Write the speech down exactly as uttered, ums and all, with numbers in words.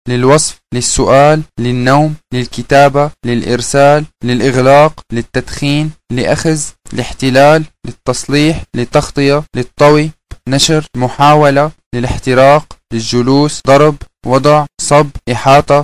للوصف، للسؤال، للنوم، للكتابة، للإرسال، للإغلاق، للتدخين، لأخذ، لاحتلال، للتصليح، للتغطية، للطوي، نشر، محاولة، للاحتراق، للجلوس، ضرب، وضع، صب، إحاطة،